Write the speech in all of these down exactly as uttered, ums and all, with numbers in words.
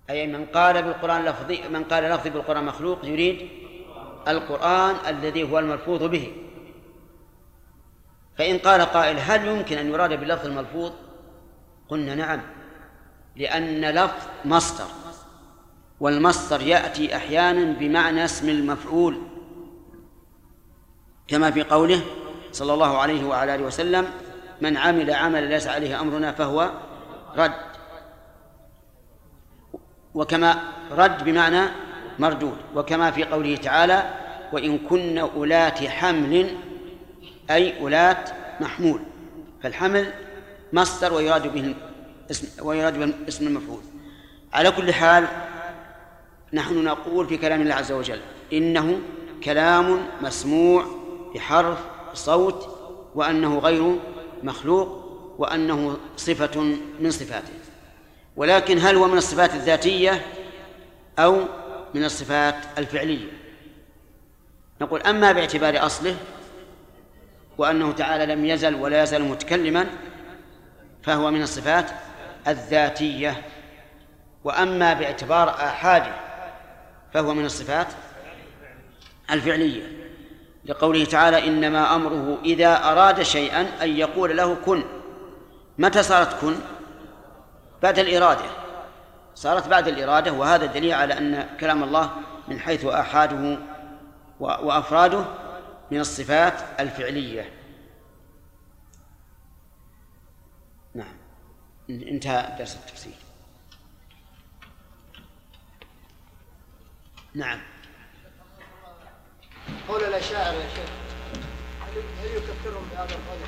أي من قال بالقرآن لفظي، من قال لفظي بالقرآن مخلوق يريد القرآن الذي هو الملفوظ به. فإن قال قائل هل يمكن أن يراد باللفظ الملفوظ؟ قلنا نعم، لأن لفظ مصدر، والمصدر يأتي أحيانا بمعنى اسم المفعول، كما في قوله صلى الله عليه وعلى آله وسلم: من عمل عملا ليس عليه أمرنا فهو رد. وكما رد بمعنى مردود، وكما في قوله تعالى: وإن كن أولات حمل، أي أولات محمول. فالحمل مصدر ويراد به اسم ويراد به اسم المفعول. على كل حال نحن نقول في كلام الله عز وجل إنه كلام مسموع بحرف صوت، وأنه غير مخلوق، وأنه صفة من صفاته. ولكن هل هو من الصفات الذاتية أو من الصفات الفعلية؟ نقول أما باعتبار أصله وأنه تعالى لم يزل ولا يزال متكلما فهو من الصفات الذاتية، وأما باعتبار آحاده فهو من الصفات الفعلية، لقوله تعالى: إنما أمره إذا أراد شيئا أن يقول له كن. متى صارت كن؟ بعد الإرادة، صارت بعد الإرادة، وهذا دليل على أن كلام الله من حيث آحاده وأفراده من الصفات الفعلية. نعم، انتهى درس التفسير. نعم. قول الأشاعرة يا شيخ هل يكفرهم بهذا القول؟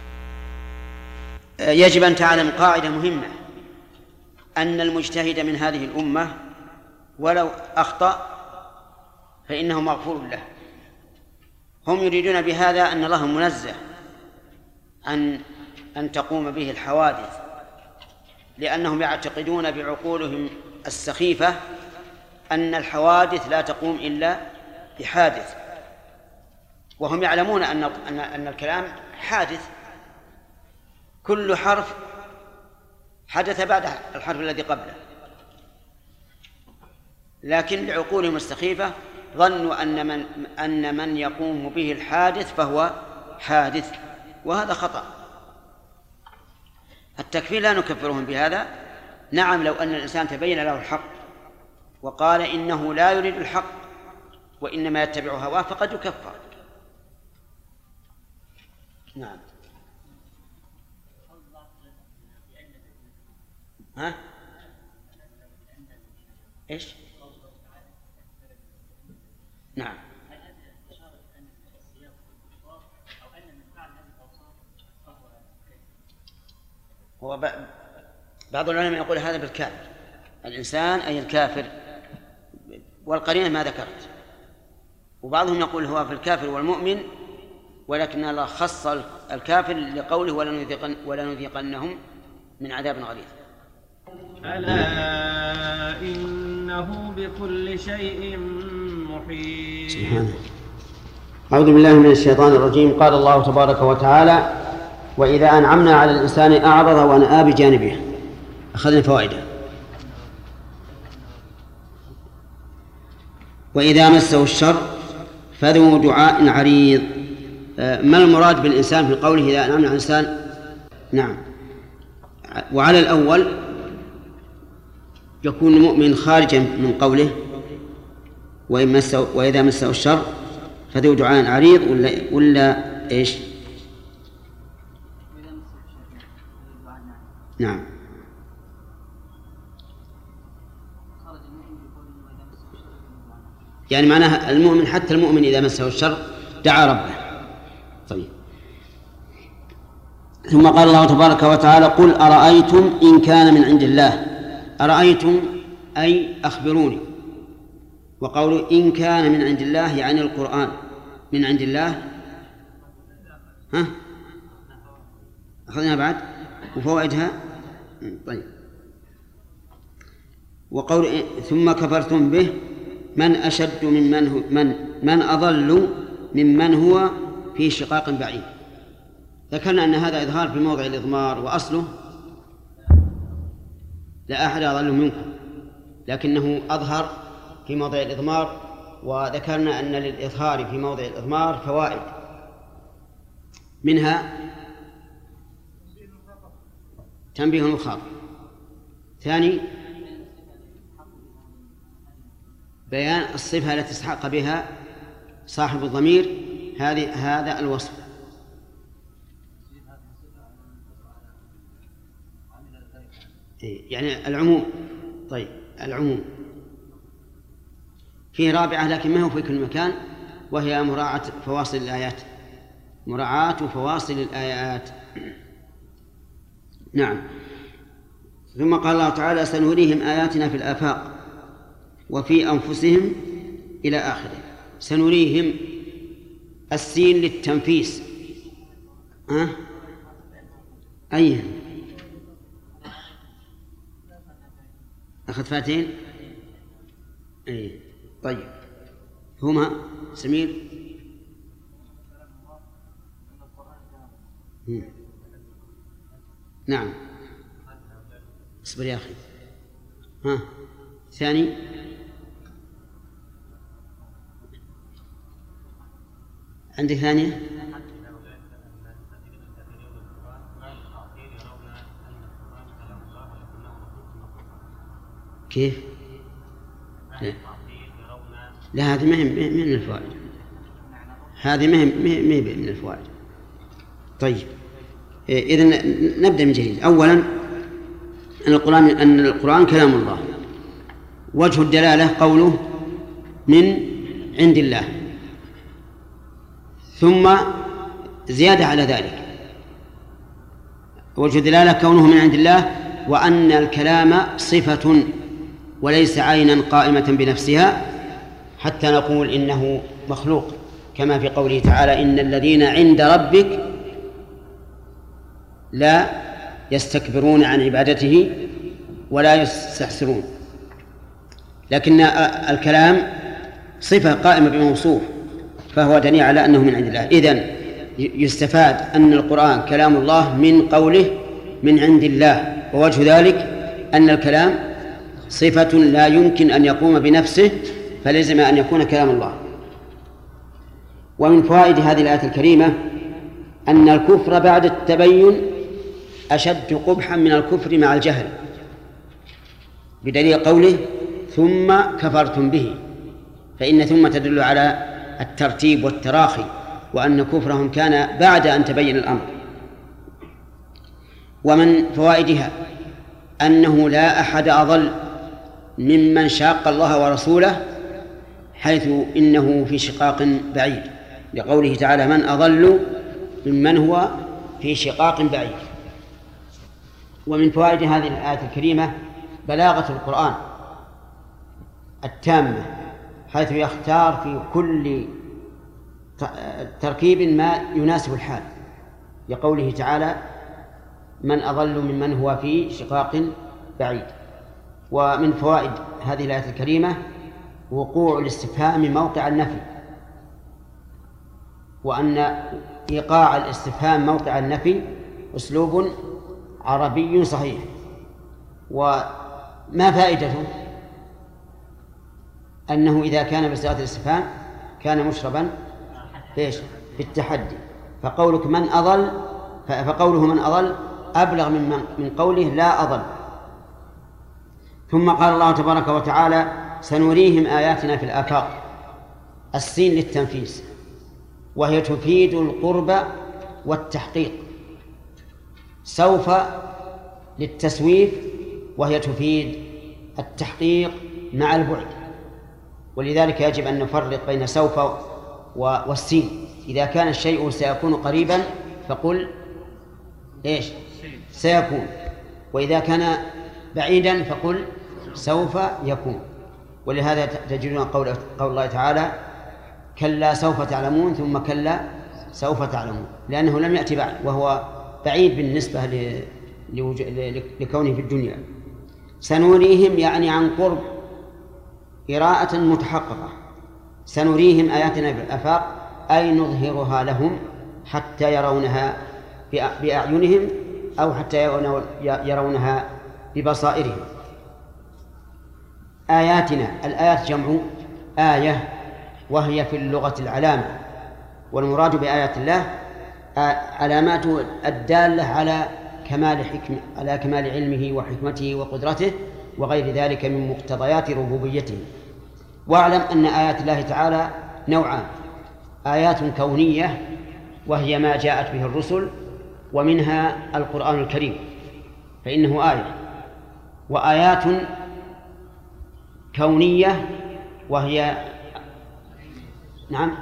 يجب أن تعلم قاعدة مهمة، أن المجتهد من هذه الأمة ولو أخطأ فإنه مغفور له. هم يريدون بهذا أن الله منزه عن أن تقوم به الحوادث، لأنهم يعتقدون بعقولهم السخيفة أن الحوادث لا تقوم إلا بحادث، وهم يعلمون أن أن أن الكلام حادث، كل حرف حدث بعد الحرف الذي قبله، لكن لعقولهم السخيفة ظنوا أن من أن من يقوم به الحادث فهو حادث، وهذا خطأ. التكفير لا نكفرهم بهذا. نعم، لو أن الإنسان تبين له الحق وقال إنه لا يريد الحق وإنما يتبع هواه فقد يكفر. نعم. ها؟ إيش؟ نعم. هو بعض العلماء يقول هذا بالكافر، الإنسان أي الكافر، والقرينة ما ذكرت. وبعضهم يقول هو في الكافر والمؤمن، ولكن الله خص الكافر لقوله ولا نذيقنهم من عذاب غليظ. ألا إنه بكل شيء محيط. سبحانه. أعوذ بالله من الشيطان الرجيم. قال الله تبارك وتعالى: وإذا أنعمنا على الإنسان أعرض ونأى بجانبه. أخذنا فوائده. وإذا مسه الشر فذو دعاء عريض. ما المراد بالإنسان في قوله إذا أنعمنا على الإنسان؟ نعم، وعلى الأول يكون المؤمن خارجا من قوله وإذا مسه الشر فذو دعاء عريض، ولا, ولا إيش؟ نعم. يعني معناها المؤمن حتى المؤمن إذا مسه الشر دعا ربه. طيب. ثم قال الله تبارك وتعالى: قل أرأيتم إن كان من عند الله. أرأيتم أي أخبروني. وقولوا إن كان من عند الله يعني القرآن من عند الله. ها؟ أخذنا بعد وفوائدها. طيب. وقول ثم كفرتم به من أشد من من هو من من أضل ممن هو في شقاق بعيد. ذكرنا أن هذا إظهار في موضع الإضمار، وأصله لا أحد أضل منكم. لكنه أظهر في موضع الإضمار، وذكرنا أن للإظهار في موضع الإضمار فوائد، منها تنبيه المخاطب، ثاني بيان الصفة التي استحق بها صاحب الضمير هذه هذا الوصف، يعني العموم. طيب العموم فيه رابعة لكن ما هو في كل مكان، وهي مراعاة فواصل الآيات، مراعاة فواصل الآيات. نعم. ثم قال الله تعالى سنريهم آياتنا في الآفاق وفي أنفسهم إلى آخره. سنريهم السين للتنفيس. أه؟ أيه أخذ فاتين. أيه. طيب هما سمير. مم. نعم اصبر يا أخي. ها ثاني عندك ثانية. كيف؟ لا, لا هذه ما هي من الفوائد، هذه ما هي من الفوائد. طيب إذن نبدأ من جديد. أولا أن القرآن أن القرآن كلام الله، وجه الدلالة قوله من عند الله، ثم زيادة على ذلك وجه الدلالة كونه من عند الله، وأن الكلام صفة وليس عينا قائمة بنفسها حتى نقول إنه مخلوق، كما في قوله تعالى إن الذين عند ربك لا يستكبرون عن عبادته ولا يستحسرون. لكن الكلام صفة قائمة بموصوف، فهو دليل على أنه من عند الله. إذن يستفاد أن القرآن كلام الله من قوله من عند الله، ووجه ذلك أن الكلام صفة لا يمكن أن يقوم بنفسه، فلزم أن يكون كلام الله. ومن فوائد هذه الآية الكريمة أن الكفر بعد التبين أشد قبحا من الكفر مع الجهل، بدليل قوله ثم كفرتم به، فإن ثم تدل على الترتيب والتراخي، وأن كفرهم كان بعد أن تبين الأمر. ومن فوائدها أنه لا أحد أضل ممن شاق الله ورسوله، حيث إنه في شقاق بعيد، لقوله تعالى من أضل ممن هو في شقاق بعيد. ومن فوائد هذه الآية الكريمة بلاغة القرآن التامة، حيث يختار في كل تركيب ما يناسب الحال، لقوله تعالى من أضل ممن هو في شقاق بعيد. ومن فوائد هذه الآية الكريمة وقوع الاستفهام موقع النفي، وأن إيقاع الاستفهام موقع النفي أسلوب عربي صحيح. وما فائدته؟ أنه إذا كان بصيغة الاستفهام كان مشربا فيش في التحدي، فقولك من أضل فقوله من أضل أبلغ من من قوله لا أضل. ثم قال الله تبارك وتعالى سنريهم آياتنا في الآفاق، السين للتنفيس، وهي تفيد القرب والتحقيق، سوف للتسويف وهي تفيد التحقيق مع البعد، ولذلك يجب أن نفرق بين سوف والسين. إذا كان الشيء سيكون قريبا فقل إيش سيكون، وإذا كان بعيدا فقل سوف يكون. ولهذا تجدون قول, قول الله تعالى كلا سوف تعلمون ثم كلا سوف تعلمون، لأنه لم يأتي بعد وهو بعيد بالنسبة لكونه في الدنيا. سنريهم يعني عن قرب، قراءة متحققة، سنريهم آياتنا في الآفاق أي نظهرها لهم حتى يرونها بأعينهم أو حتى يرونها ببصائرهم. آياتنا. الآيات جمع آية، وهي في اللغة العلامة، والمراد بآيات الله علامات الدالة على كمال حكم على كمال علمه وحكمته وقدرته وغير ذلك من مقتضيات ربوبيته. واعلم أن آيات الله تعالى نوعان: آيات كونية وهي ما جاءت به الرسل، ومنها القرآن الكريم فإنه آية، وآيات كونية وهي نعم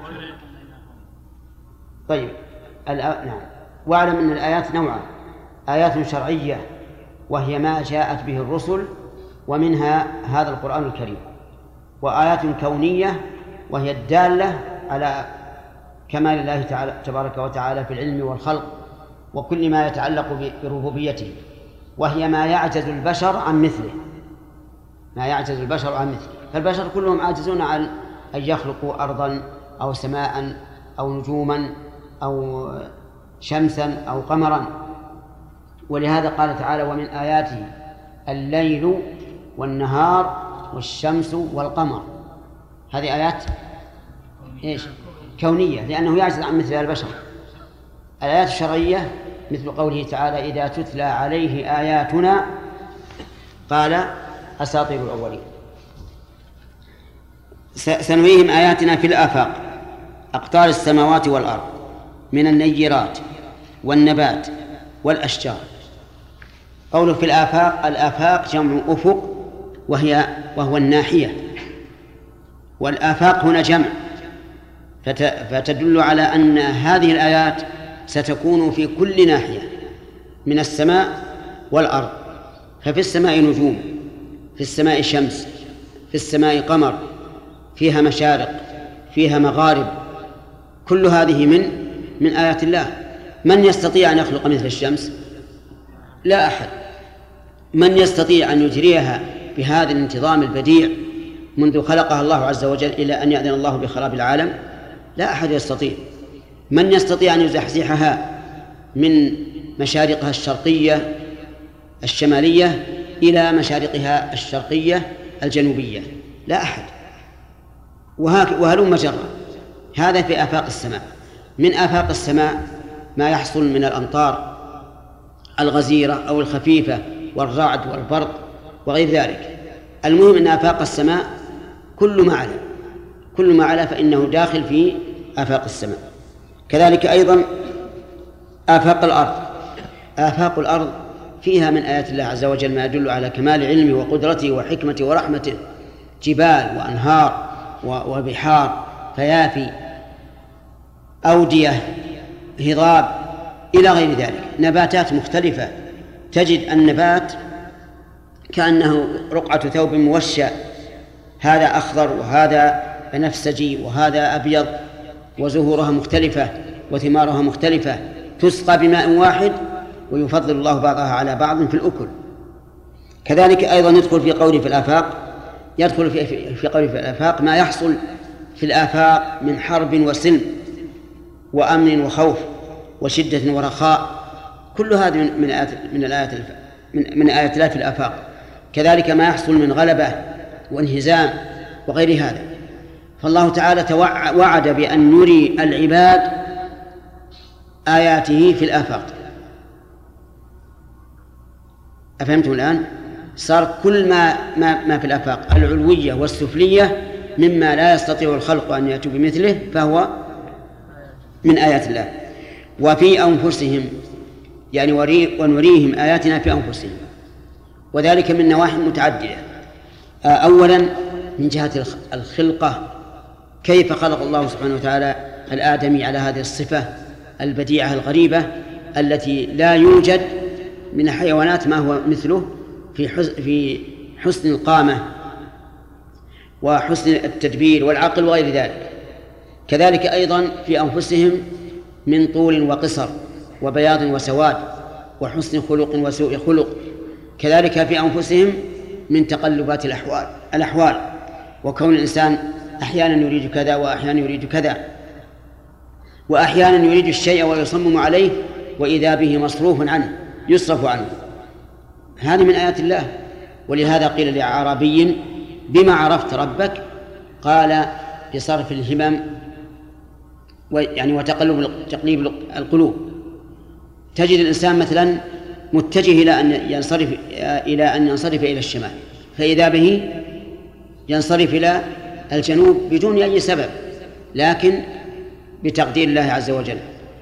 طيب الآ... نعم واعلم أن الآيات نوعان: آيات شرعية وهي ما جاءت به الرسل ومنها هذا القرآن الكريم، وآيات كونية وهي الدالة على كمال الله تعالى تبارك وتعالى في العلم والخلق وكل ما يتعلق بربوبيته، وهي ما يعجز البشر عن مثله ما يعجز البشر عن مثله فالبشر كلهم عاجزون عن أن يخلقوا أرضا أو سماء أو نجوما أو شمسا أو قمرا. ولهذا قال تعالى: ومن آياته الليل والنهار والشمس والقمر. هذه آيات إيش؟ كونية، لأنه يعجز عن مثل البشر. الآيات الشرعية مثل قوله تعالى: إذا تتلى عليه آياتنا قال أساطير الأولين. سنريهم آياتنا في الآفاق أقطار السماوات والأرض من النيرات والنبات والأشجار. قوله في الآفاق، الآفاق جمع أفق وهي وهو الناحية، والآفاق هنا جمع، فتدل على أن هذه الآيات ستكون في كل ناحية من السماء والأرض. ففي السماء نجوم، في السماء شمس، في السماء قمر، فيها مشارق، فيها مغارب، كل هذه من من آيات الله. من يستطيع أن يخلق مثل الشمس؟ لا أحد. من يستطيع أن يجريها بهذا الانتظام البديع منذ خلقها الله عز وجل إلى أن يأذن الله بخراب العالم؟ لا أحد يستطيع. من يستطيع أن يزحزحها من مشارقها الشرقية الشمالية إلى مشارقها الشرقية الجنوبية؟ لا أحد. وهلم جرا. هذا في آفاق السماء. من آفاق السماء ما يحصل من الأمطار الغزيرة أو الخفيفة والرعد والبرق وغير ذلك. المهم أن آفاق السماء كل ما علا كل ما علا فإنه داخل في آفاق السماء. كذلك أيضا آفاق الأرض. آفاق الأرض فيها من آيات الله عز وجل ما يدل على كمال علمه وقدرته وحكمته ورحمته: جبال وأنهار وبحار، فيافي، أودية، هضاب، إلى غير ذلك. نباتات مختلفة، تجد النبات كأنه رقعة ثوب موشى، هذا أخضر وهذا بنفسجي وهذا أبيض، وزهورها مختلفة وثمارها مختلفة، تسقى بماء واحد ويفضل الله بعضها على بعض في الأكل. كذلك أيضا يدخل في قوله في الآفاق يدخل في في قوله في الآفاق ما يحصل في الآفاق من حرب وسلم وأمن وخوف وشدة ورخاء، كل هذه من آيات من الآيات من من آيات الله في الآفاق. كذلك ما يحصل من غلبة وانهزام وغير هذا. فالله تعالى وعد بأن يري العباد آياته في الآفاق. أفهمتم الآن؟ صار كل ما ما ما في الآفاق العلوية والسفلية مما لا يستطيع الخلق أن يأتوا بمثله فهو من آيات الله. وفي أنفسهم، يعني ونريهم آياتنا في أنفسهم، وذلك من نواحي متعددة. أولا من جهة الخلقة، كيف خلق الله سبحانه وتعالى الآدمي على هذه الصفة البديعة الغريبة التي لا يوجد من الحيوانات ما هو مثله في في حسن القامة وحسن التدبير والعقل وغير ذلك. كذلك أيضا في أنفسهم من طول وقصر وبياض وسواد وحسن خلق وسوء خلق. كذلك في أنفسهم من تقلبات الأحوال الأحوال وكون الإنسان أحيانا يريد كذا وأحيانا يريد كذا، وأحيانا يريد الشيء ويصمم عليه وإذا به مصروف عنه يصرف عنه. هذه من آيات الله. ولهذا قيل لأعرابي: بما عرفت ربك؟ قال بصرف الهمم يعني وتقلب تقليب القلوب. تجد الإنسان مثلا متجه إلى أن ينصرف إلى أن ينصرف إلى الشمال، فإذا به ينصرف إلى الجنوب بدون أي سبب، لكن بتقدير الله عز وجل.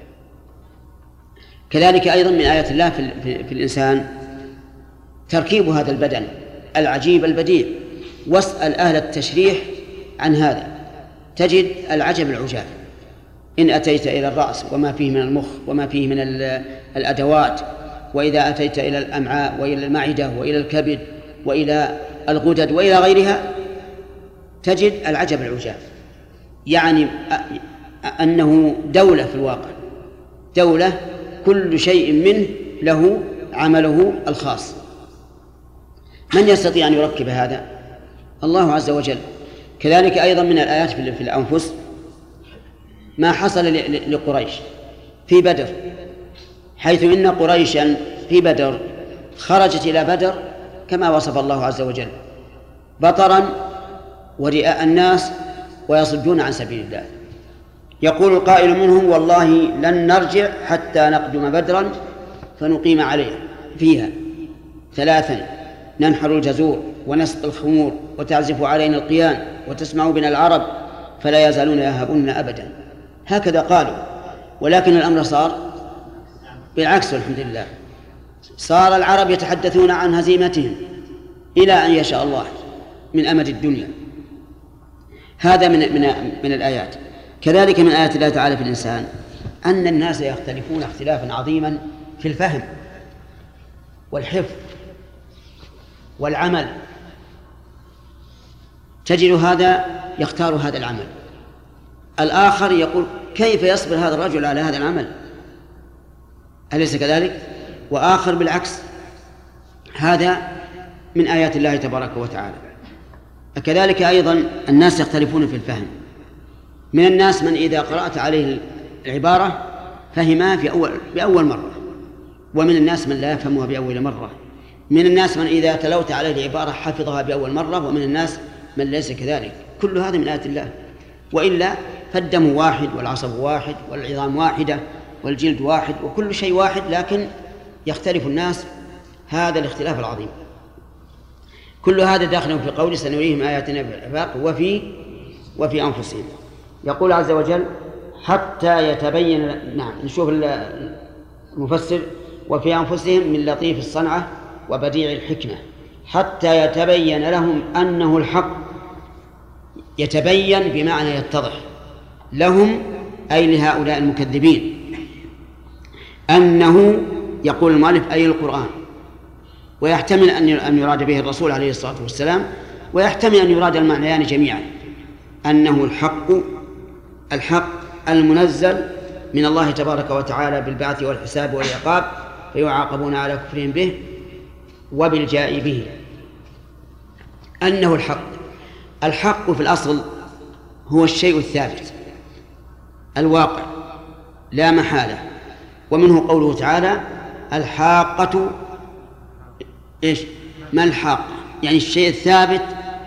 كذلك أيضا من آيات الله في, في, في الإنسان تركيب هذا البدن العجيب البديع. واسأل أهل التشريح عن هذا تجد العجب العجاب. إن أتيت إلى الرأس وما فيه من المخ وما فيه من الأدوات، وإذا أتيت إلى الأمعاء وإلى المعدة وإلى الكبد وإلى الغدد وإلى غيرها تجد العجب العجاب، يعني أنه دولة في الواقع، دولة كل شيء منه له عمله الخاص. من يستطيع أن يركب هذا؟ الله عز وجل. كذلك أيضا من الآيات في الأنفس ما حصل لقريش في بدر، حيث إن قريشا في بدر خرجت إلى بدر كما وصف الله عز وجل بطرا ورئاء الناس ويصدون عن سبيل الله. يقول القائل منهم والله لن نرجع حتى نقدم بدرا فنقيم عليه فيها ثلاثا ننحر الجزور ونسقي الخمور وتعزف علينا القيان وتسمع بنا العرب فلا يزالون يهابوننا أبدا. هكذا قالوا، ولكن الأمر صار بالعكس والحمد لله. صار العرب يتحدثون عن هزيمتهم إلى أن يشاء الله من أمد الدنيا. هذا من, من, من الآيات. كذلك من آيات الله تعالى في الإنسان أن الناس يختلفون اختلافا عظيما في الفهم والحفظ والعمل. تجد هذا يختار هذا العمل، الآخر يقول كيف يصبر هذا الرجل على هذا العمل، أليس كذلك؟ وآخر بالعكس. هذا من آيات الله تبارك وتعالى. كذلك أيضا الناس يختلفون في الفهم. من الناس من إذا قرأت عليه العبارة فهمها في أول بأول مرة، ومن الناس من لا يفهمها بأول مرة. من الناس من إذا تلوت عليه العبارة حفظها بأول مرة، ومن الناس من ليس كذلك. كل هذا من آيات الله. وإلا فالدم واحد والعصب واحد والعظام واحدة والجلد واحد وكل شيء واحد، لكن يختلف الناس هذا الاختلاف العظيم. كل هذا داخل في قول سنريهم آياتنا في الآفاق وفي وفي أنفسهم. يقول عز وجل حتى يتبين. نعم نشوف المفسر وفي أنفسهم من لطيف الصنعة وبديع الحكمة حتى يتبين لهم أنه الحق. يتبين بمعنى يتضح لهم أي لهؤلاء المكذبين أنه، يقول المؤلف أي القرآن، ويحتمل أن يراد به الرسول عليه الصلاة والسلام، ويحتمل أن يراد المعنيان جميعا، أنه الحق الحق المنزل من الله تبارك وتعالى بالبعث والحساب والعقاب، فيعاقبون على كفرهم به وبالجاء به. أنه الحق. الحق في الأصل هو الشيء الثابت الواقع لا محالة، ومنه قوله تعالى الحاقة إيش؟ ما الحاقة؟ يعني الشيء الثابت.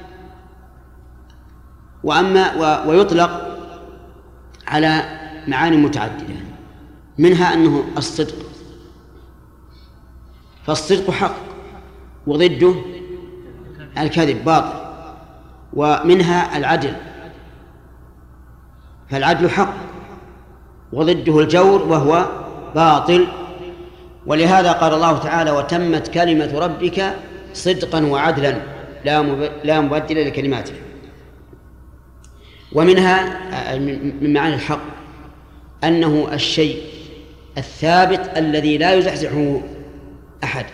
وأما ويطلق على معاني متعددة، منها أنه الصدق، فالصدق حق وضده الكذب باطل. ومنها العدل، فالعدل حق وضده الجور وهو باطل. ولهذا قال الله تعالى وتمت كلمة ربك صدقا وعدلا لا مبدل لكلماته. ومنها من معاني الحق أنه الشيء الثابت الذي لا يزحزحه أحد،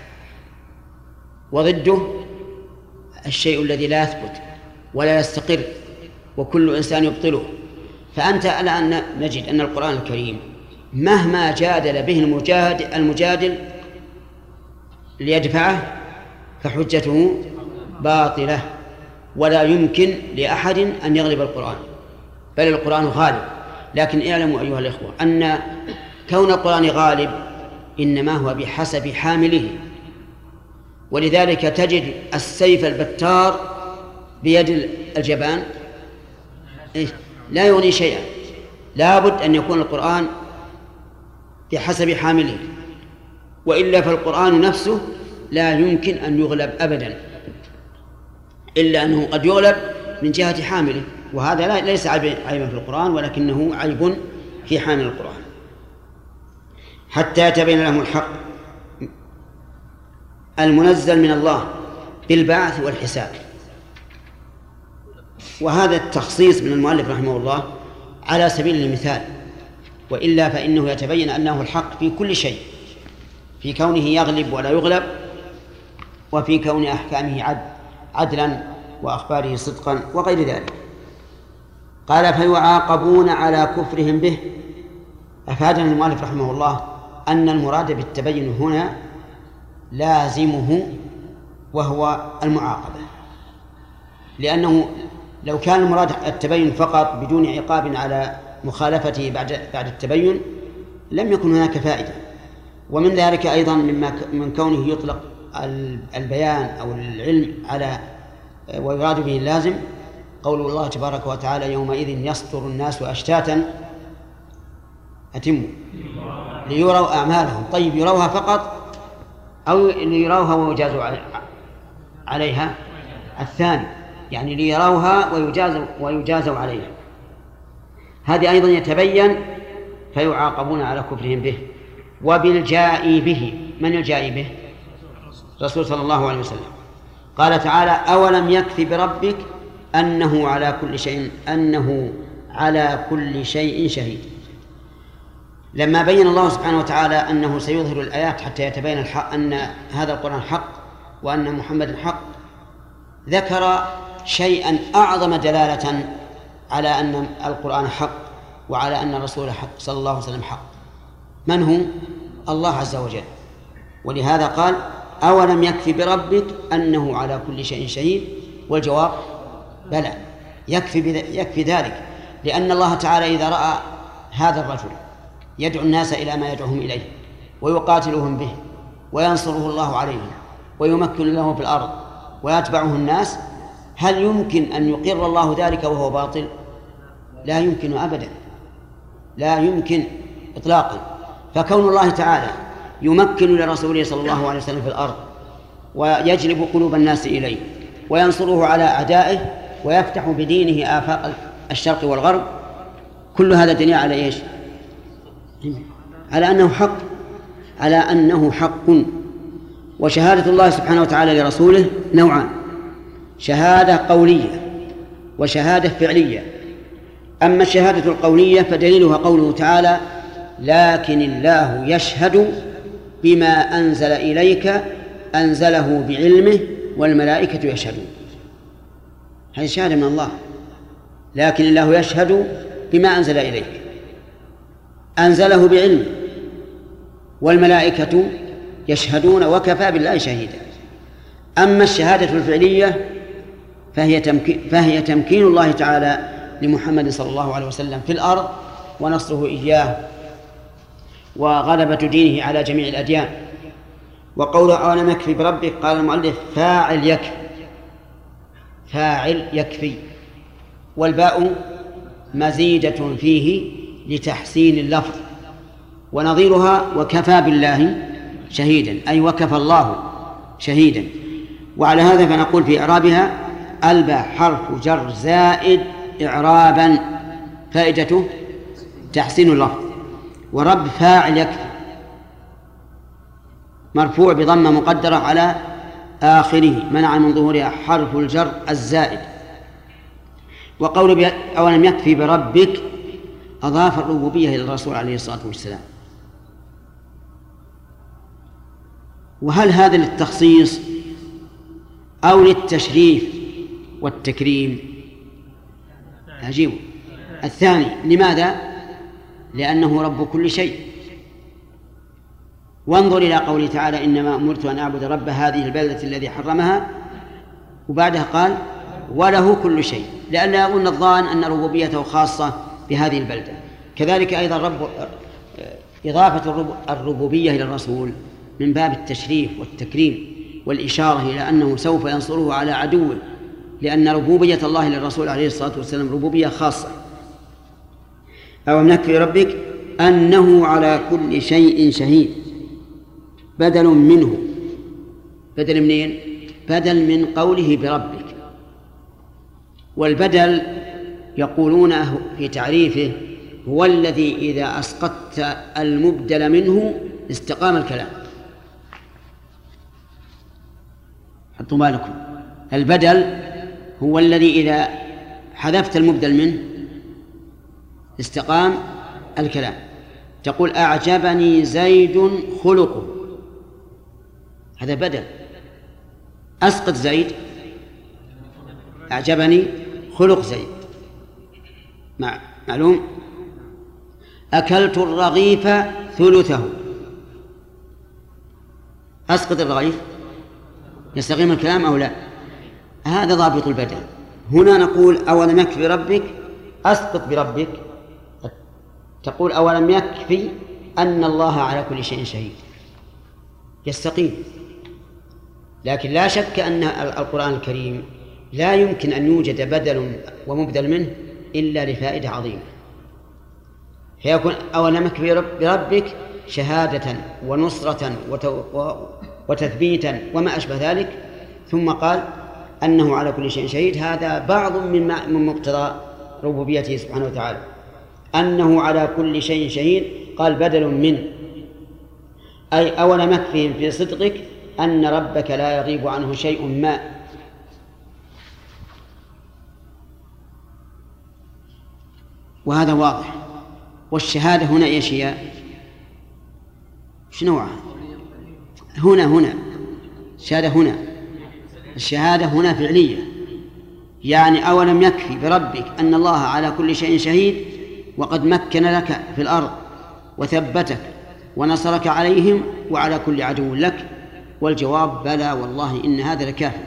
وضده الشيء الذي لا يثبت ولا يستقر وكل إنسان يبطله. فأنت الآن نجد أن القرآن الكريم مهما جادل به المجادل, المجادل ليدفعه فحجته باطلة، ولا يمكن لأحد أن يغلب القرآن، بل القرآن غالب. لكن اعلموا أيها الإخوة أن كون القرآن غالب إنما هو بحسب حامله. ولذلك تجد السيف البتار بيد الجبان لا يغني شيئا، لابد أن يكون القرآن بحسب حامله، وإلا فالقرآن نفسه لا يمكن أن يغلب أبدا، إلا أنه قد يغلب من جهة حامله، وهذا ليس عيبا في القرآن ولكنه عيب في حامل القرآن. حتى يتبين لهم الحق المنزل من الله بالبعث والحساب. وهذا التخصيص من المؤلف رحمه الله على سبيل المثال، وإلا فإنه يتبين أنه الحق في كل شيء، في كونه يغلب ولا يغلب، وفي كون أحكامه عدل عدلا وأخباره صدقا وغير ذلك. قال فيعاقبون على كفرهم به. أفادنا المؤلف رحمه الله أن المراد بالتبين هنا لازمه وهو المعاقبة، لأنه لو كان المراد التبين فقط بدون عقاب على مخالفته بعد بعد التبين لم يكن هناك فائدة. ومن ذلك أيضا مما من كونه يطلق البيان أو العلم على ويراد به اللازم قول الله تبارك وتعالى يومئذ يصدر الناس أشتاتا أتموا ليروا أعمالهم. طيب يروها فقط أو ليروها ويجازوا عليها؟ الثاني، يعني ليروها ويجازوا ويجازوا عليها. هذه أيضا يتبين فيعاقبون على كفرهم به. وبالجاء به، من الجاء به؟ رسول صلى الله عليه وسلم. قال تعالى أولم يكف بربك أنه على كل شيء أنه على كل شيء شهيد. لما بين الله سبحانه وتعالى أنه سيظهر الآيات حتى يتبين الحق أن هذا القرآن حق وأن محمد حق، ذكر شيئا أعظم دلالة على أن القرآن حق وعلى أن الرسول حق صلى الله عليه وسلم حق. من هو؟ الله عز وجل. ولهذا قال أولم يكفي بربك أنه على كل شيء شهيد؟ والجواب بلى، يكفي, يكفي ذلك، لأن الله تعالى إذا رأى هذا الرجل يدعو الناس إلى ما يدعوهم إليه ويقاتلهم به وينصره الله عليهم ويمكن له في الأرض ويتبعه الناس، هل يمكن أن يقر الله ذلك وهو باطل؟ لا يمكن أبدا، لا يمكن إطلاقا. فكون الله تعالى يمكن لرسوله صلى الله عليه وسلم في الأرض ويجلب قلوب الناس إليه وينصره على أعدائه ويفتح بدينه آفاق الشرق والغرب، كل هذا دليل على إيش؟ على أنه حق، على أنه حق. وشهادة الله سبحانه وتعالى لرسوله نوعان: شهادة قولية وشهادة فعلية. أما الشهادة القولية فدليلها قوله تعالى لكن الله يشهد بما أنزل إليك أنزله بعلمه والملائكة يشهدون. هذه شهادة من الله، لكن الله يشهد بما أنزل إليك أنزله بعلمه والملائكة يشهدون وكفى بالله شهيدا. أما الشهادة الفعلية فهي تمكين, فهي تمكين الله تعالى لمحمد صلى الله عليه وسلم في الأرض ونصره إياه وغلبة دينه على جميع الأديان. وقوله أولم يكفي بربك قال المؤلف فاعل يكفي، فاعل يكفي، والباء مزيدة فيه لتحسين اللفظ، ونظيرها وكفى بالله شهيدا، أي وكفى الله شهيدا. وعلى هذا فنقول في إعرابها الباء حرف جر زائد إعرابا فائدته تحسين اللفظ. ورب فاعل يكفي مرفوع بضمة مقدرة على آخره منع من ظهورها حرف الجر الزائد. وقول أولم يكفي بربك أضاف الربوبية إلى الرسول عليه الصلاة والسلام. وهل هذا للتخصيص أو للتشريف والتكريم؟ عجيب. الثاني. لماذا؟ لأنه رب كل شيء. وانظر إلى قوله تعالى إنما أمرت أن أعبد رب هذه البلدة الذي حرمها، وبعدها قال وله كل شيء، لأن يظن الظان أن ربوبيته خاصة بهذه البلدة. كذلك أيضا رب إضافة الربوبية إلى الرسول من باب التشريف والتكريم والإشارة إلى أنه سوف ينصره على عدوه لأن ربوبية الله للرسول عليه الصلاة والسلام ربوبية خاصة. أو نكفي ربك أنه على كل شيء شهيد، بدل منه، بدل منين؟ بدل من قوله بربك. والبدل يقولون في تعريفه هو الذي إذا أسقطت المبدل منه استقام الكلام. حطوا بالكم، البدل هو الذي إذا حذفت المبدل منه استقام الكلام. تقول أعجبني زيد خلقه، هذا بدل. أسقط زيد، أعجبني خلق زيد، معلوم. أكلت الرغيف ثلثه، أسقط الرغيف يستقيم الكلام أو لا؟ هذا ضابط البدل. هنا نقول أولم يكفي بربك، أسقط بربك، تقول أولم يكفي أن الله على كل شيء شهيد، يستقيم. لكن لا شك أن القرآن الكريم لا يمكن أن يوجد بدل ومبدل منه إلا لفائدة عظيمة، فيكون أولم يكفي بربك شهادة ونصرة وتثبيتا وما أشبه ذلك، ثم قال أنه على كل شيء شهيد. هذا بعض من مقتضى ربوبيته سبحانه وتعالى، أنه على كل شيء شهيد. قال بدل من، أي أولم يكفهم في صدقك أن ربك لا يغيب عنه شيء ما. وهذا واضح. والشهادة هنا إيش هي؟ شنو نوعها؟ هنا هنا الشهادة هنا الشهادة هنا فعلية، يعني أولم يكفي بربك أن الله على كل شيء شهيد وقد مكن لك في الأرض وثبتك ونصرك عليهم وعلى كل عدو لك؟ والجواب بلى والله إن هذا لكافٍ.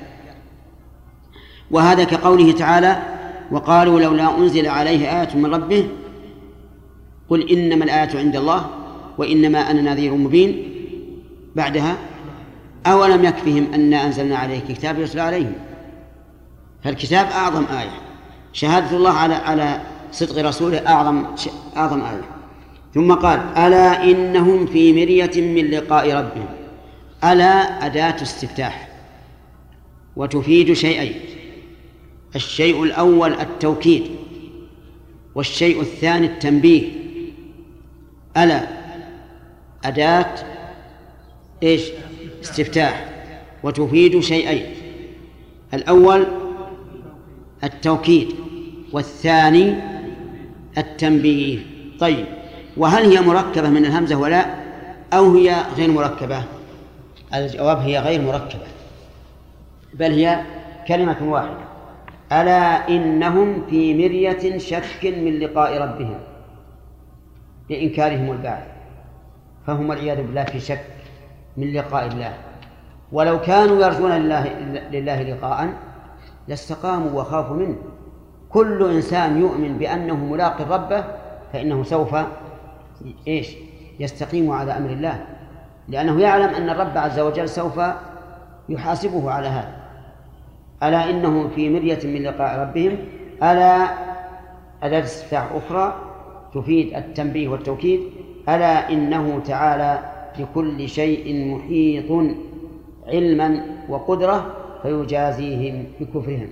وهذا كقوله تعالى وقالوا لولا أنزل عليه آية من ربه قل إنما الآية عند الله وإنما أنا نذير مبين. بعدها أولم يكفهم أن أنزلنا عليك كتاب يتلى عليهم، فالكتاب أعظم آية، شهادة الله على على صدق رسوله أعظم أعظم آية. ثم قال ألا إنهم في مرية من لقاء ربهم. ألا أداة استفتاح وتفيد شيئين، الشيء الأول التوكيد والشيء الثاني التنبيه. ألا أداة إيش؟ استفتاح وتفيد شيئين، الأول التوكيد والثاني التنبيه. طيب، وهل هي مركبة من الهمزة ولا أو هي غير مركبة؟ الجواب هي غير مركبة، بل هي كلمة واحدة. ألا إنهم في مرية شك من لقاء ربهم لإنكارهم البعث، فهم والعياذ بالله في شك من لقاء الله. ولو كانوا يرجون لله, لله لقاء لاستقاموا وخافوا منه. كل إنسان يؤمن بأنه ملاق ربه فإنه سوف إيش؟ يستقيم على أمر الله، لأنه يعلم أن الرب عز وجل سوف يحاسبه على هذا. ألا إنهم في مرية من لقاء ربهم. ألا أداة استفتاح أخرى تفيد التنبيه والتوكيد. ألا إنه تعالى بكل شيء محيط علما وقدرة فيجازيهم بكفرهم.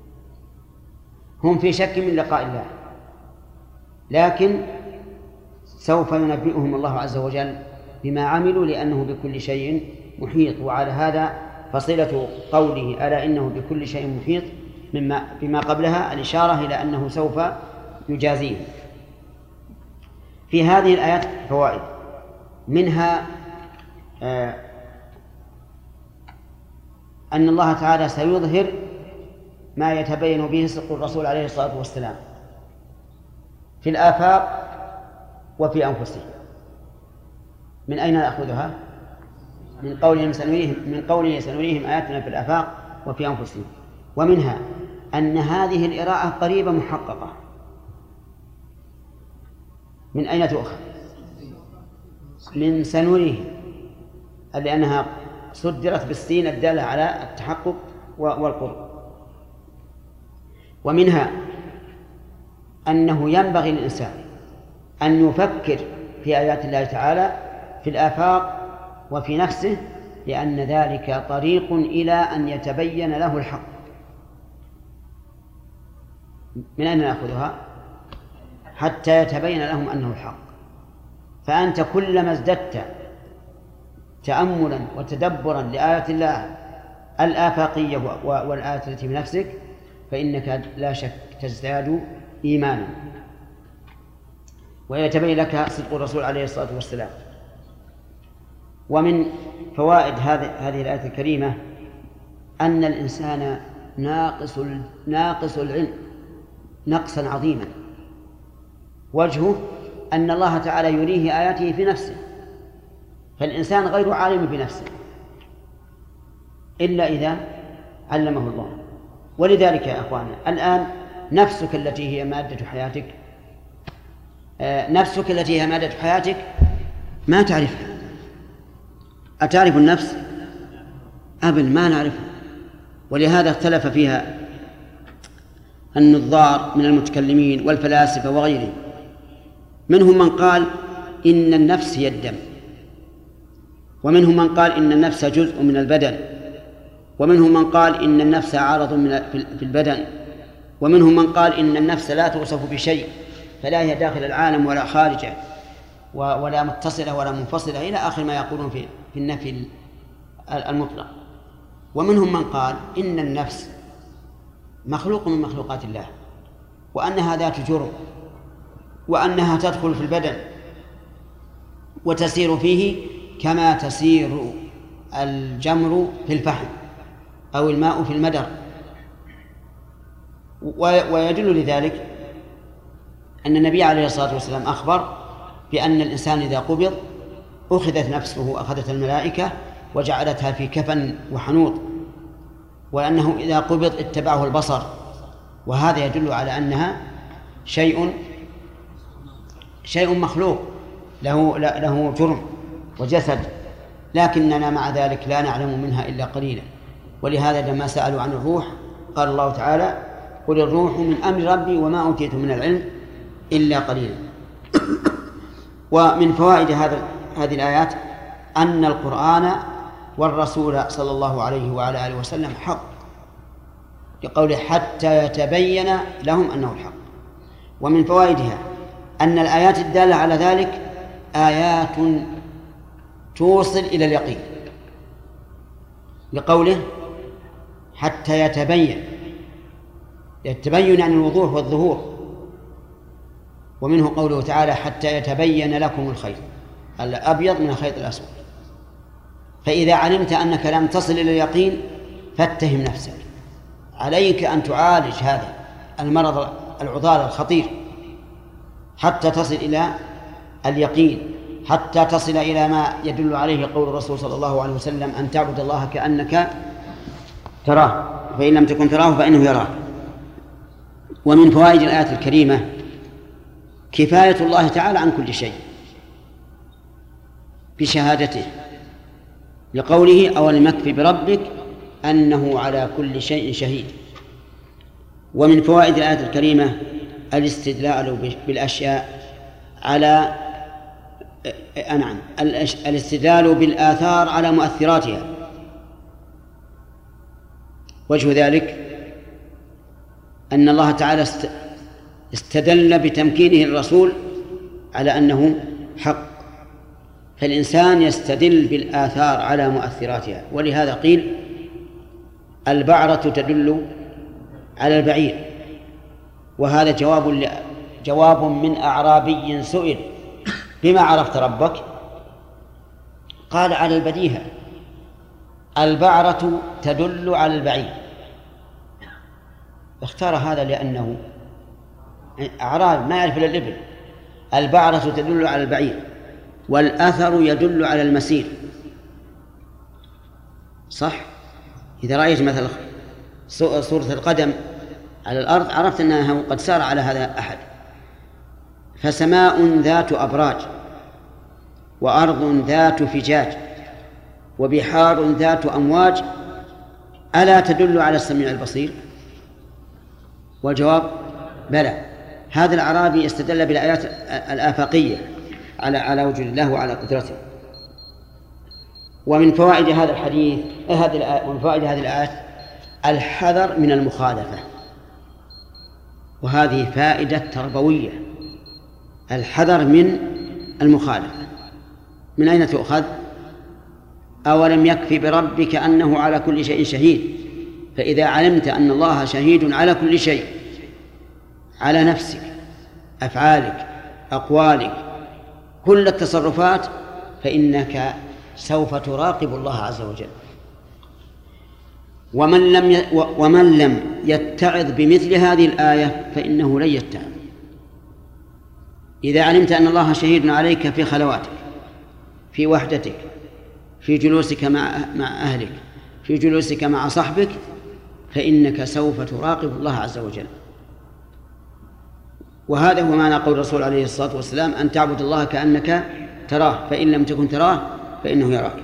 هم في شك من لقاء الله، لكن سوف ينبئهم الله عز وجل بما عملوا لأنه بكل شيء محيط. وعلى هذا فصلة قوله ألا إنه بكل شيء محيط مما بما قبلها الإشارة إلى أنه سوف يجازيهم. في هذه الآيات فوائد، منها آه أن الله تعالى سيظهر ما يتبين به صدق الرسول عليه الصلاة والسلام في الآفاق وفي أنفسهم. من أين نأخذها؟ من قولهم سنريهم من قوله سنريهم آياتنا في الآفاق وفي أنفسهم. ومنها أن هذه الإراءة قريبة محققة. من أين تؤخذ؟ من سنريهم، لأنها صدرت بالسين الدالة على التحقق والقرب. ومنها أنه ينبغي للإنسان أن يفكر في آيات الله تعالى في الآفاق وفي نفسه، لأن ذلك طريق إلى أن يتبين له الحق. من أين نأخذها؟ حتى يتبين لهم أنه الحق. فأنت كلما ازددت تأملا وتدبرا لآيات الله الآفاقية والآيات التي في نفسك فإنك لا شك تزداد إيمانا ويتبين لك صدق الرسول عليه الصلاة والسلام. ومن فوائد هذه الآية الكريمة أن الإنسان ناقص ناقص العلم نقصا عظيما، وجهه أن الله تعالى يريه آياته في نفسه، فالإنسان غير عالم بنفسه إلا إذا علمه الله. ولذلك يا أخوانا الآن نفسك التي هي مادة حياتك نفسك التي هي مادة حياتك ما تعرفها. أتعرف النفس؟ أبدا ما نعرفها. ولهذا اختلف فيها النظار من المتكلمين والفلاسفة وغيرهم. منهم من قال إن النفس هي الدم، ومنهم من قال إن النفس جزء من البدن، ومنهم من قال إن النفس عارض من في البدن، ومنهم من قال إن النفس لا توصف بشيء، فلا هي داخل العالم ولا خارجه ولا متصلة ولا منفصلة إلى آخر ما يقولون في في النفي المطلق. ومنهم من قال إن النفس مخلوق من مخلوقات الله، وأنها ذات جرم، وأنها تدخل في البدن وتسير فيه كما تسير الجمر في الفحم أو الماء في المدر. ويدل لذلك أن النبي عليه الصلاة والسلام أخبر بأن الإنسان إذا قبض أخذت نفسه أخذت الملائكة وجعلتها في كفن وحنوط، وأنه إذا قبض اتبعه البصر، وهذا يدل على أنها شيء شيء مخلوق له له جرم وجسد، لكننا مع ذلك لا نعلم منها إلا قليلا. ولهذا لما سألوا عن الروح قال الله تعالى قل الروح من أمر ربي وما أوتيت من العلم إلا قليلا. ومن فوائد هذا هذه الآيات أن القرآن والرسول صلى الله عليه وعلى آله وسلم حق، لقوله حتى يتبين لهم أنه الحق. ومن فوائدها أن الآيات الدالة على ذلك آيات توصل إلى اليقين، لقوله حتى يتبين، يتبين عن الوضوح والظهور. ومنه قوله تعالى حتى يتبين لكم الخيط الأبيض من الخيط الأسود. فإذا علمت أنك لم تصل إلى اليقين فاتهم نفسك، عليك أن تعالج هذا المرض العضال الخطير حتى تصل إلى اليقين، حتى تصل إلى ما يدل عليه قول الرسول صلى الله عليه وسلم أن تعبد الله كأنك تراه فإن لم تكن تراه فإنه يراك. ومن فوائد الآية الكريمة كفاية الله تعالى عن كل شيء بشهادته، لقوله أولم يكف بربك أنه على كل شيء شهيد. ومن فوائد الآية الكريمة الاستدلال بالأشياء على أنعم الاستدلال بالآثار على مؤثراتها. وجه ذلك أن الله تعالى استدل بتمكينه الرسول على أنه حق، فالإنسان يستدل بالآثار على مؤثراتها. ولهذا قيل البعرة تدل على البعير، وهذا جواب جواب من أعرابي سئل بما عرفت ربك؟ قال على البديهة، البعرة تدل على البعير. اختار هذا لأنه أعراب ما يعرف إلا الإبل. البعرة تدل على البعير والأثر يدل على المسير، صح؟ إذا رأيت مثلا صورة القدم على الأرض عرفت أنها قد سار على هذا أحد. فسماء ذات أبراج، وأرض ذات فجاج، وبحار ذات أمواج، ألا تدل على السميع البصير؟ والجواب بلى. هذا الأعرابي استدل بالآيات الآفاقية على على وجود الله وعلى قدرته. ومن فوائد هذا الحديث هذه ومن فوائد هذه الآيات الحذر من المخالفة، وهذه فائدة تربوية. الحذر من المخالفة من أين تؤخذ؟ أولم يكفي بربك أنه على كل شيء شهيد؟ فإذا علمت أن الله شهيد على كل شيء، على نفسك، أفعالك، أقوالك، كل التصرفات، فإنك سوف تراقب الله عز وجل. ومن لم ي... ومن لم يتعظ بمثل هذه الآية فإنه لن يتعظ. إذا علمت أن الله شهيد عليك في خلواتك، في وحدتك، في جلوسك مع مع أهلك، في جلوسك مع صحبك، فإنك سوف تراقب الله عز وجل. وهذا هو معنى قول الرسول عليه الصلاة والسلام: أن تعبد الله كأنك تراه فإن لم تكن تراه فإنه يراك.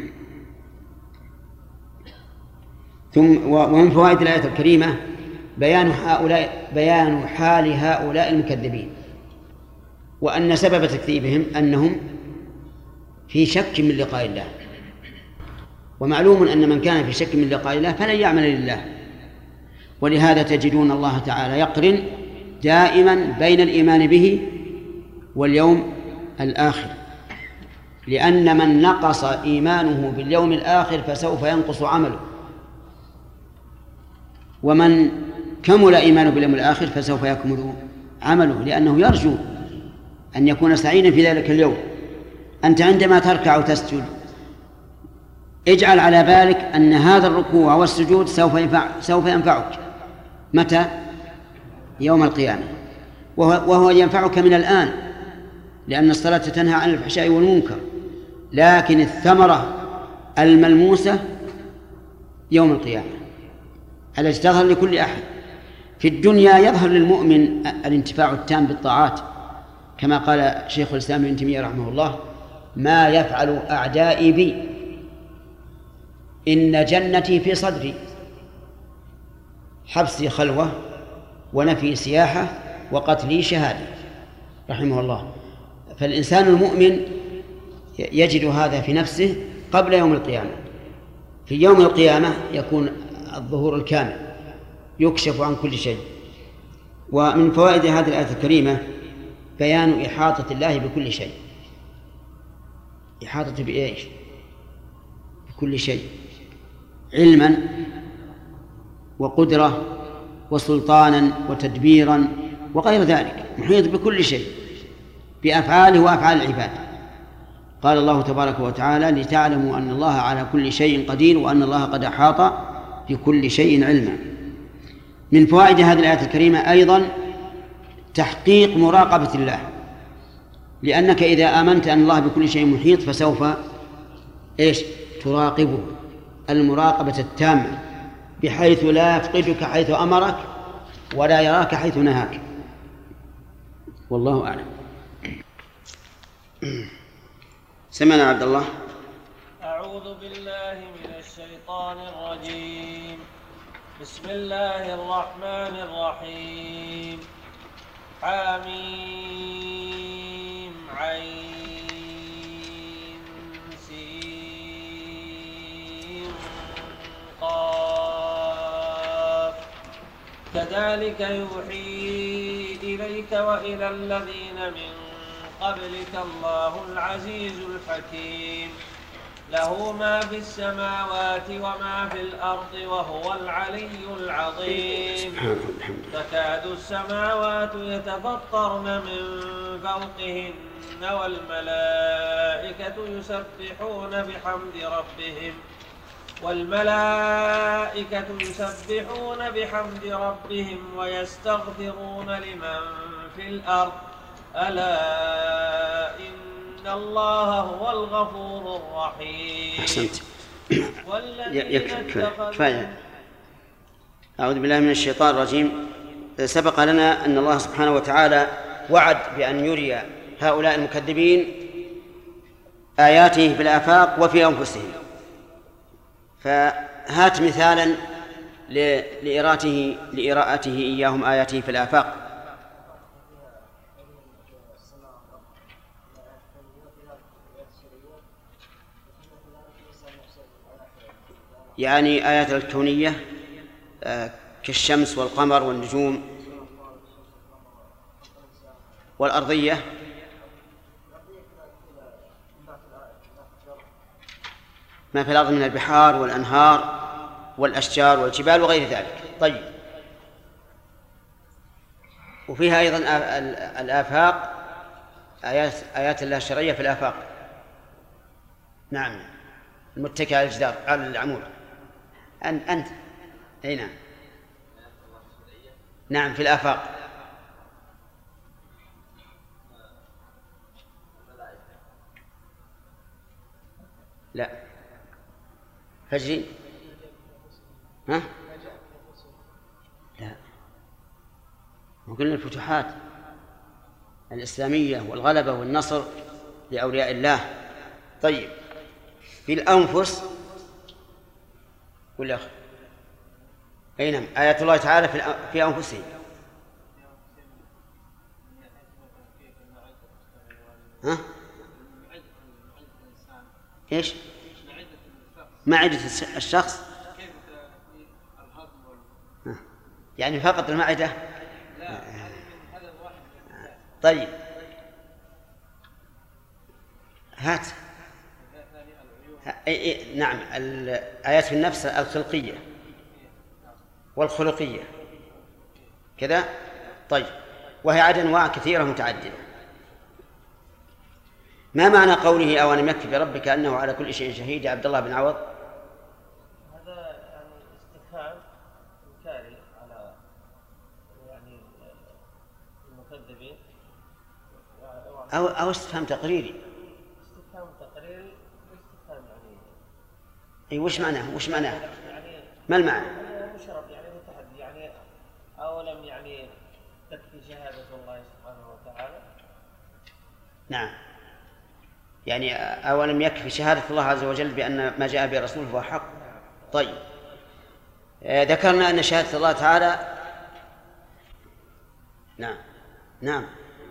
ثم ومن فوائد الآية الكريمة بيان هؤلاء بيان حال هؤلاء المكذبين، وأن سبب تكذيبهم أنهم في شك من لقاء الله. ومعلوم أن من كان في شك من لقاء الله فلن يعمل لله. ولهذا تجدون الله تعالى يقرن دائما بين الإيمان به واليوم الآخر، لأن من نقص إيمانه باليوم الآخر فسوف ينقص عمله، ومن كمل إيمانه باليوم الآخر فسوف يكمل عمله، لأنه يرجو أن يكون سعيدا في ذلك اليوم. أنت عندما تركع وتسجد اجعل على بالك أن هذا الركوع والسجود سوف ينفع سوف ينفعك متى؟ يوم القيامة، وهو ينفعك من الآن، لأن الصلاة تنهى عن الفحشاء والمنكر، لكن الثمرة الملموسة يوم القيامة التي تظهر لكل أحد. في الدنيا يظهر للمؤمن الانتفاع التام بالطاعات، كما قال شيخ الإسلام ابن تيمية رحمه الله: ما يفعل أعدائي بي إن جنتي في صدري، حبسي خلوة ونفي سياحة وقتلي شهادة، رحمه الله. فالإنسان المؤمن يجد هذا في نفسه قبل يوم القيامة. في يوم القيامة يكون الظهور الكامل، يكشف عن كل شيء. ومن فوائد هذه الآية الكريمة بيان إحاطة الله بكل شيء. إحاطة بإيش؟ بكل شيء، علما وقدرة وسلطانا وتدبيرا وغير ذلك، محيط بكل شيء بأفعاله وأفعال العباد. قال الله تبارك وتعالى: لتعلموا أن الله على كل شيء قدير وأن الله قد أحاط بكل شيء علما. من فوائد هذه الآية الكريمة أيضا تحقيق مراقبة الله، لأنك إذا آمنت أن الله بكل شيء محيط فسوف إيش؟ تراقبه المراقبة التامة، بحيث لا يفقدك حيث أمرك ولا يراك حيث نهاك. والله أعلم. سمعنا عبد الله. أعوذ بالله من الشيطان الرجيم. بسم الله الرحمن الرحيم. حميم عين سين قاف. كذلك يوحي إليك وإلى الذين من قبلك الله العزيز الحكيم، له ما في السماوات وما في الأرض وهو العلي العظيم. تكاد السماوات يتفطرن من فوقهن والملائكة يسبحون بحمد ربهم والملائكة يسبحون بحمد ربهم ويستغفرون لمن في الأرض ألا إن الله هو الغفور الرحيم. أحسنت. يكفي كفاية. أعوذ بالله من الشيطان الرجيم. سبق لنا أن الله سبحانه وتعالى وعد بأن يري هؤلاء المكذبين آياته في الآفاق وفي أنفسهم. فهات مثالا لإراته لإراءته إياهم آياته في الآفاق. يعني آيات الكونية كالشمس والقمر والنجوم، والأرضية ما في الأرض من البحار والأنهار والأشجار والجبال وغير ذلك. طيب، وفيها أيضا الآفاق، آيات آيات الله الشرعية في الآفاق. نعم، المتكئ على الجدار على العمود. أنت أنت أي نعم نعم في الآفاق. لا فجري ها لا، وقلنا الفتوحات الإسلامية والغلبة والنصر لأولياء الله. طيب، في الأنفس ولا أي نعم آيات الله تعالى في أنفسهم. ها إيش معدة الشخص؟ يعني فقط المعدة؟ طيب هات. نعم، الآيات في النفس الخلقية والخلقية كذا. طيب، وهي عدد أنواع كثيرة متعددة. ما معنى قوله أو ألم يكفي بربك أنه على كل شيء شهيد يا عبد الله بن عوض؟ هذا يعني استفهام إنكاري على يعني المكذبين، أو أو استفهام تقريري. استفهام تقريري واستفهام يعني أي وش معناه؟ وش معناه؟ يعني ما المعنى؟ مشرب يعني متحدي، يعني أولم يعني تكفي شهادة الله سبحانه وتعالى. نعم، يعني أولم يكفي شهادة الله عز وجل بأن ما جاء به رسوله هو حق. طيب، ذكرنا أن شهادة الله تعالى نعم نعم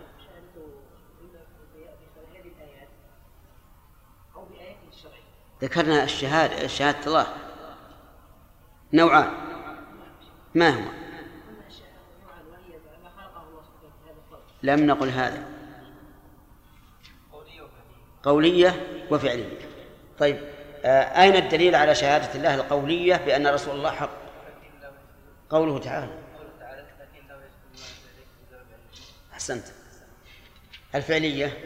ذكرنا الشهادة شهادة الله نوعان، ما هو؟ لم نقل هذا، قولية وفعلية. طيب، آه أين الدليل على شهادة الله القولية بأن رسول الله حق؟ قوله تعالى. أحسنت. الفعلية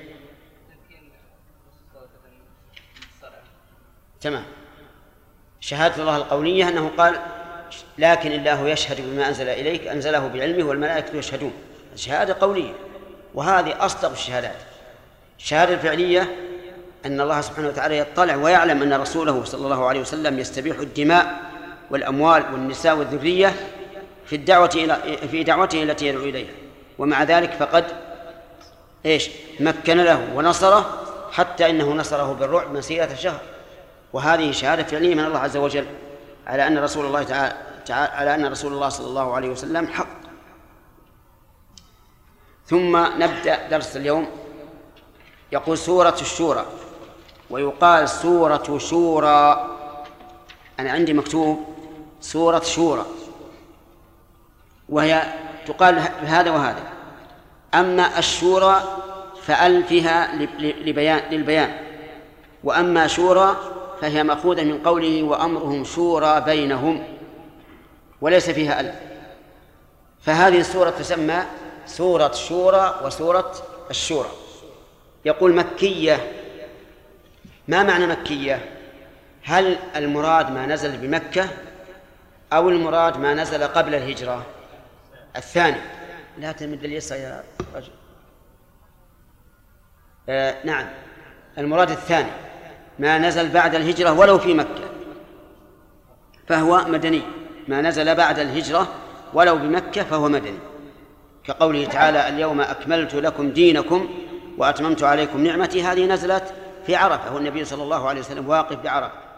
تمام. شهادة الله القولية أنه قال لكن الله يشهد بما أنزل إليك أنزله بعلمه والملائكة يشهدون، شهادة قولية، وهذه أصدق الشهادات. الشهادة الفعلية أن الله سبحانه وتعالى يطلع ويعلم أن رسوله صلى الله عليه وسلم يستبيح الدماء والأموال والنساء والذرية في الدعوة إلى في دعوته التي يدعو إليها، ومع ذلك فقد إيش مكن له ونصره حتى إنه نصره بالرعب مسيرة شهر. وهذه شهادة فعلية من الله عز وجل على أن رسول الله تعالى على أن رسول الله صلى الله عليه وسلم حق. ثم نبدأ درس اليوم. يقول سورة الشورى، ويقال سورة شورى. أنا عندي مكتوب سورة شورى، وهي تقال هذا وهذا. أما الشورى فأل فيها لبيان للبيان، وأما شورى فهي مأخوذة من قوله وأمرهم شورى بينهم، وليس فيها أل. فهذه السورة تسمى سورة شورى وسورة الشورى. يقول مكية. ما معنى مكية؟ هل المراد ما نزل بمكة أو المراد ما نزل قبل الهجرة؟ الثاني. لا تمد اليسار يا رجل. آه نعم، المراد الثاني، ما نزل بعد الهجرة ولو في مكة فهو مدني، ما نزل بعد الهجرة ولو بمكة فهو مدني، كقوله تعالى اليوم أكملت لكم دينكم وأتممت عليكم نعمتي. هذه نزلت في عرفة والنبي صلى الله عليه وسلم واقف بعرفة.